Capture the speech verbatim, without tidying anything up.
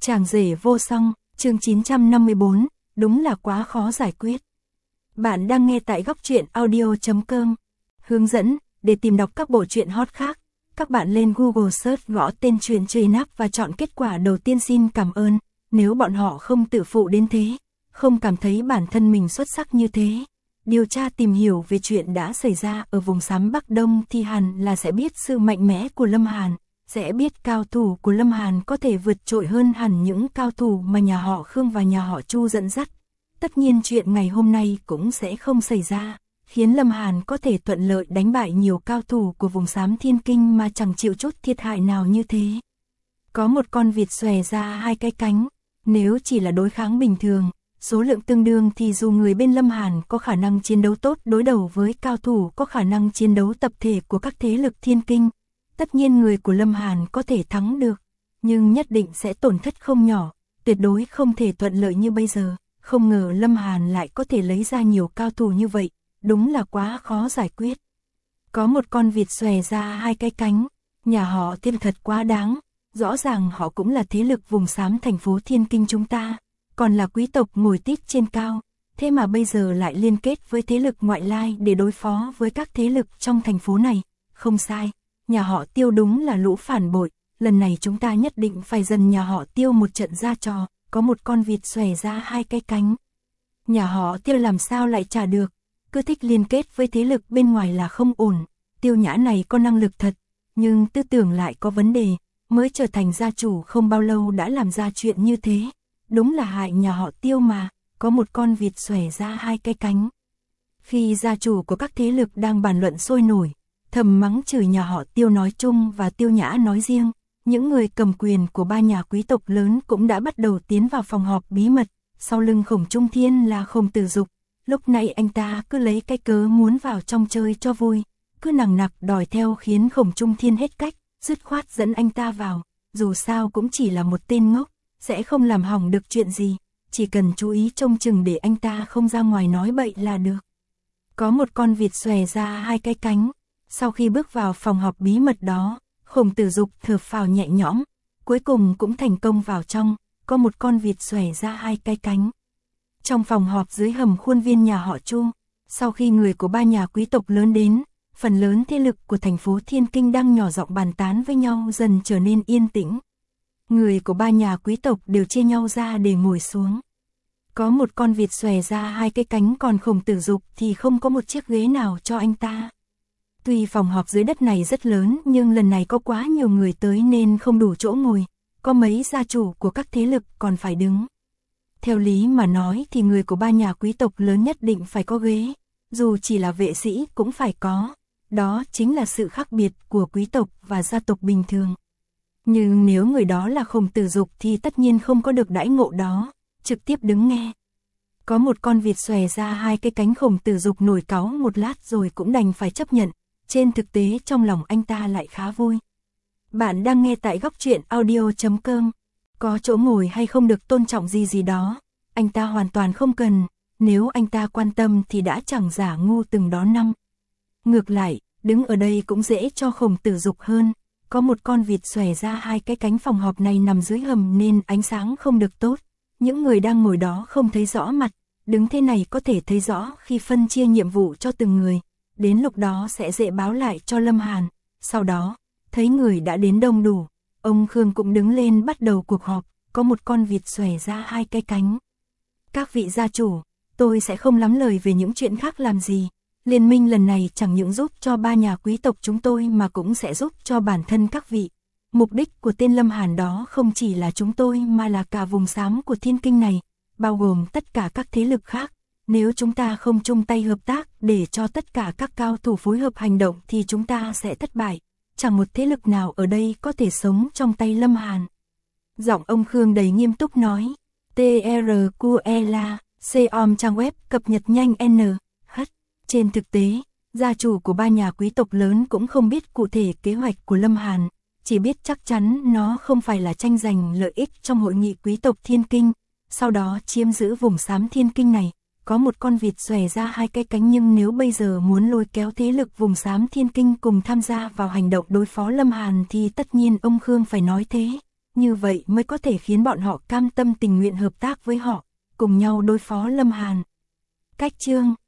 Chàng rể vô song, chương chín trăm năm mươi tư, đúng là quá khó giải quyết. Bạn đang nghe tại góc truyện audio chấm com. Hướng dẫn, để tìm đọc các bộ truyện hot khác, các bạn lên Google search gõ tên truyện truy nắp và chọn kết quả đầu tiên. Xin cảm ơn, nếu bọn họ không tự phụ đến thế, không cảm thấy bản thân mình xuất sắc như thế. Điều tra tìm hiểu về chuyện đã xảy ra ở vùng xám Bắc Đông thì hẳn là sẽ biết sự mạnh mẽ của Lâm Hàn, sẽ biết cao thủ của Lâm Hàn có thể vượt trội hơn hẳn những cao thủ mà nhà họ Khương và nhà họ Chu dẫn dắt. Tất nhiên chuyện ngày hôm nay cũng sẽ không xảy ra, khiến Lâm Hàn có thể thuận lợi đánh bại nhiều cao thủ của vùng xám Thiên Kinh mà chẳng chịu chút thiệt hại nào như thế. Có một con vịt xòe ra hai cái cánh, nếu chỉ là đối kháng bình thường, số lượng tương đương thì dù người bên Lâm Hàn có khả năng chiến đấu tốt đối đầu với cao thủ có khả năng chiến đấu tập thể của các thế lực Thiên Kinh, tất nhiên người của Lâm Hàn có thể thắng được, nhưng nhất định sẽ tổn thất không nhỏ, tuyệt đối không thể thuận lợi như bây giờ. Không ngờ Lâm Hàn lại có thể lấy ra nhiều cao thủ như vậy, đúng là quá khó giải quyết. Có một con vịt xòe ra hai cái cánh, nhà họ Thiên thật quá đáng, rõ ràng họ cũng là thế lực vùng xám thành phố Thiên Kinh chúng ta, còn là quý tộc ngồi tít trên cao, thế mà bây giờ lại liên kết với thế lực ngoại lai để đối phó với các thế lực trong thành phố này. Không sai, nhà họ Tiêu đúng là lũ phản bội, lần này chúng ta nhất định phải dần nhà họ Tiêu một trận ra trò. Có một con vịt xòe ra hai cái cánh. Nhà họ Tiêu làm sao lại trả được, cứ thích liên kết với thế lực bên ngoài là không ổn. Tiêu Nhã này có năng lực thật, nhưng tư tưởng lại có vấn đề, mới trở thành gia chủ không bao lâu đã làm ra chuyện như thế. Đúng là hại nhà họ Tiêu mà, có một con vịt xòe ra hai cái cánh. Khi gia chủ của các thế lực đang bàn luận sôi nổi, thầm mắng chửi nhà họ Tiêu nói chung và Tiêu Nhã nói riêng, những người cầm quyền của ba nhà quý tộc lớn cũng đã bắt đầu tiến vào phòng họp bí mật, sau lưng Khổng Trung Thiên là Khổng Tử Dục. Lúc này anh ta cứ lấy cái cớ muốn vào trong chơi cho vui, cứ nằng nặc đòi theo khiến Khổng Trung Thiên hết cách, dứt khoát dẫn anh ta vào, dù sao cũng chỉ là một tên ngốc, sẽ không làm hỏng được chuyện gì, chỉ cần chú ý trông chừng để anh ta không ra ngoài nói bậy là được. Có một con vịt xòe ra hai cái cánh, sau khi bước vào phòng họp bí mật đó, Khổng Tử Dục thở phào nhẹ nhõm, cuối cùng cũng thành công vào trong, có một con vịt xòe ra hai cái cánh. Trong phòng họp dưới hầm khuôn viên nhà họ Chu, sau khi người của ba nhà quý tộc lớn đến, phần lớn thế lực của thành phố Thiên Kinh đang nhỏ giọng bàn tán với nhau dần trở nên yên tĩnh. Người của ba nhà quý tộc đều chia nhau ra để ngồi xuống. Có một con vịt xòe ra hai cái cánh, còn Khổng Tử Dục thì không có một chiếc ghế nào cho anh ta. Tuy phòng họp dưới đất này rất lớn nhưng lần này có quá nhiều người tới nên không đủ chỗ ngồi, có mấy gia chủ của các thế lực còn phải đứng. Theo lý mà nói thì người của ba nhà quý tộc lớn nhất định phải có ghế, dù chỉ là vệ sĩ cũng phải có, đó chính là sự khác biệt của quý tộc và gia tộc bình thường. Nhưng nếu người đó là Khổng Tử Dục thì tất nhiên không có được đãi ngộ đó, trực tiếp đứng nghe. Có một con vịt xòe ra hai cái cánh, Khổng Tử Dục nổi cáu một lát rồi cũng đành phải chấp nhận. Trên thực tế trong lòng anh ta lại khá vui. Bạn đang nghe tại góc truyện audio chấm com. Có chỗ ngồi hay không được tôn trọng gì gì đó, anh ta hoàn toàn không cần, nếu anh ta quan tâm thì đã chẳng giả ngu từng đó năm. Ngược lại, đứng ở đây cũng dễ cho Khổng Tử Dục hơn, có một con vịt xòe ra hai cái cánh. Phòng họp này nằm dưới hầm nên ánh sáng không được tốt, những người đang ngồi đó không thấy rõ mặt, đứng thế này có thể thấy rõ khi phân chia nhiệm vụ cho từng người. Đến lúc đó sẽ dễ báo lại cho Lâm Hàn. Sau đó, thấy người đã đến đông đủ, ông Khương cũng đứng lên bắt đầu cuộc họp. Có một con vịt xòe ra hai cái cánh. Các vị gia chủ, tôi sẽ không lắm lời về những chuyện khác làm gì. Liên minh lần này chẳng những giúp cho ba nhà quý tộc chúng tôi mà cũng sẽ giúp cho bản thân các vị. Mục đích của tên Lâm Hàn đó không chỉ là chúng tôi mà là cả vùng xám của Thiên Kinh này, bao gồm tất cả các thế lực khác. Nếu chúng ta không chung tay hợp tác để cho tất cả các cao thủ phối hợp hành động thì chúng ta sẽ thất bại. Chẳng một thế lực nào ở đây có thể sống trong tay Lâm Hàn. Giọng ông Khương đầy nghiêm túc nói. tê rờ quy lờ com trang web cập nhật nhanh N H. Trên thực tế, gia chủ của ba nhà quý tộc lớn cũng không biết cụ thể kế hoạch của Lâm Hàn, chỉ biết chắc chắn nó không phải là tranh giành lợi ích trong hội nghị quý tộc Thiên Kinh, sau đó chiếm giữ vùng xám Thiên Kinh này. Có một con vịt xòe ra hai cái cánh, nhưng nếu bây giờ muốn lôi kéo thế lực vùng xám Thiên Kinh cùng tham gia vào hành động đối phó Lâm Hàn thì tất nhiên ông Khương phải nói thế. như vậy mới có thể khiến bọn họ cam tâm tình nguyện hợp tác với họ, cùng nhau đối phó Lâm Hàn. Cách chương